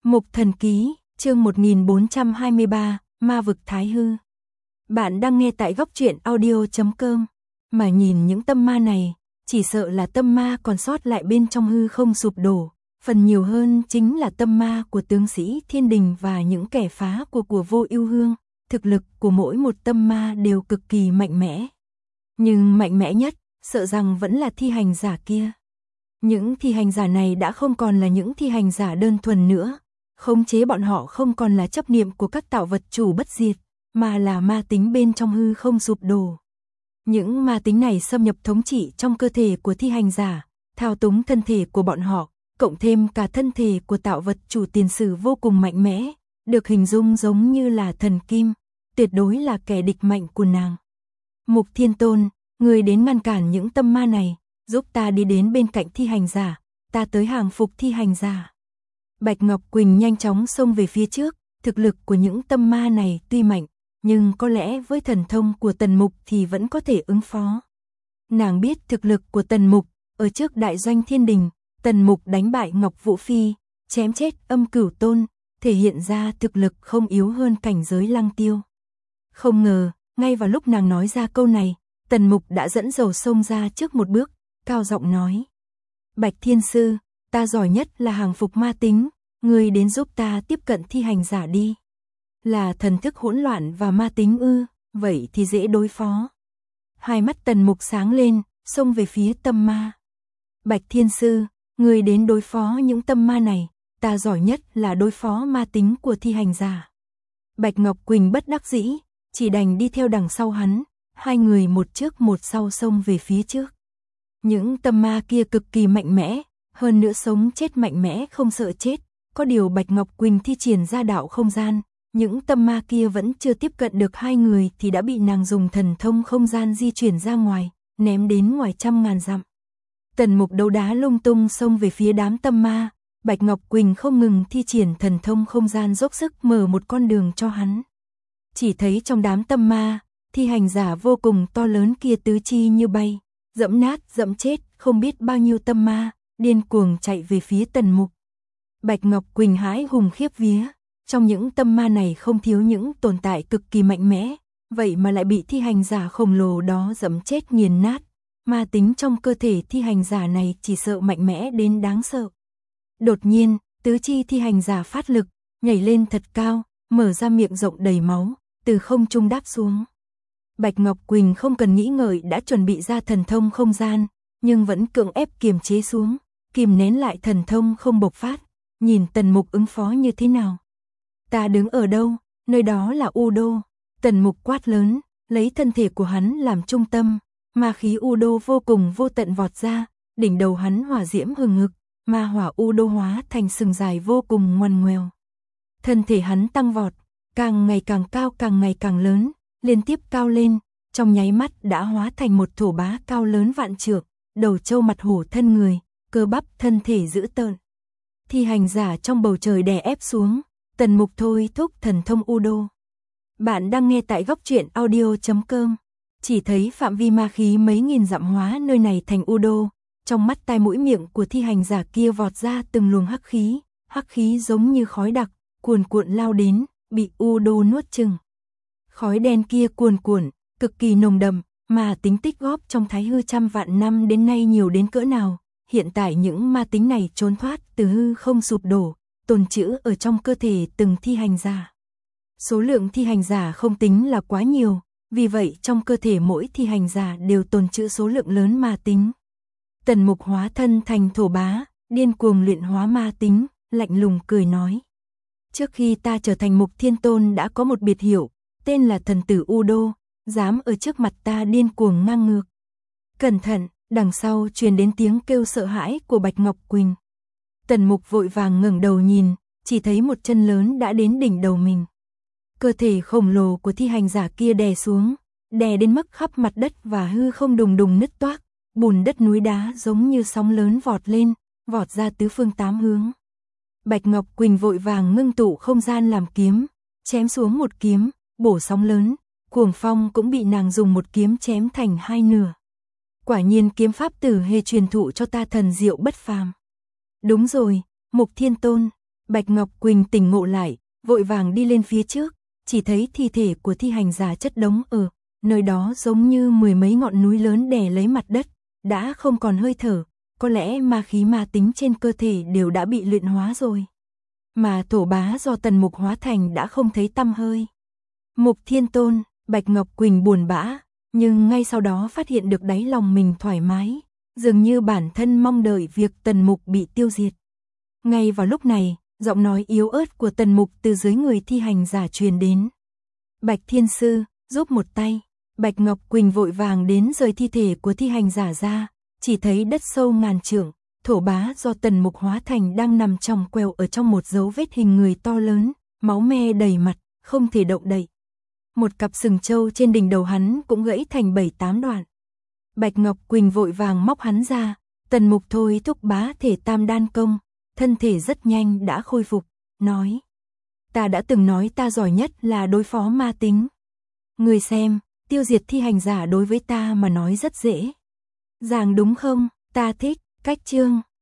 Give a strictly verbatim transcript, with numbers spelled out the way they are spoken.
Mục Thần Ký, chương một nghìn bốn trăm hai mươi ba, Ma vực Thái hư. Bạn đang nghe tại góc truyện audio chấm com. Mà nhìn những tâm ma này, chỉ sợ là tâm ma còn sót lại bên trong hư không sụp đổ, phần nhiều hơn chính là tâm ma của tướng sĩ thiên đình và những kẻ phá của của Vô Ưu Hương. Thực lực của mỗi một tâm ma đều cực kỳ mạnh mẽ. Nhưng mạnh mẽ nhất, sợ rằng vẫn là thi hành giả kia. Những thi hành giả này đã không còn là những thi hành giả đơn thuần nữa. Khống chế bọn họ không còn là chấp niệm của các tạo vật chủ bất diệt, mà là ma tính bên trong hư không sụp đổ. Những ma tính này xâm nhập thống trị trong cơ thể của thi hành giả, thao túng thân thể của bọn họ, cộng thêm cả thân thể của tạo vật chủ tiền sử vô cùng mạnh mẽ, được hình dung giống như là thần kim, tuyệt đối là kẻ địch mạnh của nàng. Mục Thiên Tôn, người đến ngăn cản những tâm ma này, giúp ta đi đến bên cạnh thi hành giả, ta tới hàng phục thi hành giả. Bạch Ngọc Quỳnh nhanh chóng xông về phía trước, thực lực của những tâm ma này tuy mạnh, nhưng có lẽ với thần thông của Tần Mục thì vẫn có thể ứng phó. Nàng biết thực lực của Tần Mục, ở trước đại doanh thiên đình, Tần Mục đánh bại Ngọc Vũ Phi, chém chết Âm Cửu Tôn, thể hiện ra thực lực không yếu hơn cảnh giới Lăng Tiêu. Không ngờ, ngay vào lúc nàng nói ra câu này, Tần Mục đã dẫn dầu xông ra trước một bước, cao giọng nói: Bạch Thiên Sư, ta giỏi nhất là hàng phục ma tính, ngươi đến giúp ta tiếp cận thi hành giả đi. Là thần thức hỗn loạn và ma tính ư, vậy thì dễ đối phó. Hai mắt Tần Mục sáng lên, xông về phía tâm ma. Bạch Thiên Sư, ngươi đến đối phó những tâm ma này, ta giỏi nhất là đối phó ma tính của thi hành giả. Bạch Ngọc Quỳnh bất đắc dĩ, chỉ đành đi theo đằng sau hắn, hai người một trước một sau xông về phía trước. Những tâm ma kia cực kỳ mạnh mẽ, hơn nữa sống chết mạnh mẽ không sợ chết, có điều Bạch Ngọc Quỳnh thi triển ra đạo không gian, những tâm ma kia vẫn chưa tiếp cận được hai người thì đã bị nàng dùng thần thông không gian di chuyển ra ngoài, ném đến ngoài trăm ngàn dặm. Tần Mục đấu đá lung tung xông về phía đám tâm ma, Bạch Ngọc Quỳnh không ngừng thi triển thần thông không gian dốc sức mở một con đường cho hắn. Chỉ thấy trong đám tâm ma, thi hành giả vô cùng to lớn kia tứ chi như bay, dẫm nát dẫm chết không biết bao nhiêu tâm ma, điên cuồng chạy về phía Tần Mục. Bạch Ngọc Quỳnh hãi hùng khiếp vía, trong những tâm ma này không thiếu những tồn tại cực kỳ mạnh mẽ, vậy mà lại bị thi hành giả khổng lồ đó dẫm chết nghiền nát. Ma tính trong cơ thể thi hành giả này chỉ sợ mạnh mẽ đến đáng sợ. Đột nhiên, tứ chi thi hành giả phát lực, nhảy lên thật cao, mở ra miệng rộng đầy máu, từ không trung đáp xuống. Bạch Ngọc Quỳnh không cần nghĩ ngợi đã chuẩn bị ra thần thông không gian, nhưng vẫn cưỡng ép kiềm chế xuống, kìm nén lại thần thông không bộc phát, nhìn Tần Mục ứng phó như thế nào. Ta đứng ở đâu, nơi đó là U Đô. Tần Mục quát lớn, lấy thân thể của hắn làm trung tâm, ma khí U Đô vô cùng vô tận vọt ra, đỉnh đầu hắn hỏa diễm hừng hực, ma hỏa U Đô hóa thành sừng dài vô cùng ngoằn ngoèo. Thân thể hắn tăng vọt, càng ngày càng cao càng ngày càng lớn, liên tiếp cao lên, trong nháy mắt đã hóa thành một thổ bá cao lớn vạn trượng, đầu trâu mặt hổ thân người, cơ bắp thân thể dữ tợn. Thi hành giả trong bầu trời đè ép xuống, Tần Mục thôi thúc thần thông U Đô. Bạn đang nghe tại góc truyện audio chấm com. Chỉ thấy phạm vi ma khí mấy nghìn dặm hóa nơi này thành U Đô, trong mắt tai mũi miệng của thi hành giả kia vọt ra từng luồng hắc khí, hắc khí giống như khói đặc, cuồn cuộn lao đến, bị U Đô nuốt chửng. Khói đen kia cuồn cuộn, cực kỳ nồng đậm, mà tính tích góp trong thái hư trăm vạn năm đến nay nhiều đến cỡ nào, hiện tại những ma tính này trốn thoát từ hư không sụp đổ, tồn trữ ở trong cơ thể từng thi hành giả. Số lượng thi hành giả không tính là quá nhiều, vì vậy trong cơ thể mỗi thi hành giả đều tồn trữ số lượng lớn ma tính. Tần Mục hóa thân thành thổ bá, điên cuồng luyện hóa ma tính, lạnh lùng cười nói: Trước khi ta trở thành Mục Thiên Tôn đã có một biệt hiệu, tên là thần tử U Đô, dám ở trước mặt ta điên cuồng ngang ngược. Cẩn thận, đằng sau truyền đến tiếng kêu sợ hãi của Bạch Ngọc Quỳnh. Tần Mục vội vàng ngẩng đầu nhìn, chỉ thấy một chân lớn đã đến đỉnh đầu mình. Cơ thể khổng lồ của thi hành giả kia đè xuống, đè đến mức khắp mặt đất và hư không đùng đùng nứt toác, bùn đất núi đá giống như sóng lớn vọt lên, vọt ra tứ phương tám hướng. Bạch Ngọc Quỳnh vội vàng ngưng tụ không gian làm kiếm, chém xuống một kiếm, bổ sóng lớn, cuồng phong cũng bị nàng dùng một kiếm chém thành hai nửa. Quả nhiên kiếm pháp tử hề truyền thụ cho ta thần diệu bất phàm. Đúng rồi, Mục Thiên Tôn, Bạch Ngọc Quỳnh tỉnh ngộ lại, vội vàng đi lên phía trước, chỉ thấy thi thể của thi hành giả chất đống ở nơi đó giống như mười mấy ngọn núi lớn đè lấy mặt đất, đã không còn hơi thở, có lẽ ma khí ma tính trên cơ thể đều đã bị luyện hóa rồi. Mà Thổ Bá do Tần Mục hóa thành đã không thấy tăm hơi. Mục Thiên Tôn, Bạch Ngọc Quỳnh buồn bã, nhưng ngay sau đó phát hiện được đáy lòng mình thoải mái, dường như bản thân mong đợi việc Tần Mục bị tiêu diệt. Ngay vào lúc này, giọng nói yếu ớt của Tần Mục từ dưới người thi hành giả truyền đến. Bạch Thiên Sư, giúp một tay. Bạch Ngọc Quỳnh vội vàng đến rời thi thể của thi hành giả ra, chỉ thấy đất sâu ngàn trượng, Thổ Bá do Tần Mục hóa thành đang nằm trong queo ở trong một dấu vết hình người to lớn, máu me đầy mặt, không thể động đậy. Một cặp sừng trâu trên đỉnh đầu hắn cũng gãy thành bảy tám đoạn. Bạch Ngọc Quỳnh vội vàng móc hắn ra, Tần Mục thôi thúc bá thể tam đan công, thân thể rất nhanh đã khôi phục, nói. Ta đã từng nói ta giỏi nhất là đối phó ma tính. Người xem, tiêu diệt thi hành giả đối với ta mà nói rất dễ. Dàng đúng không, ta thích, cách chương.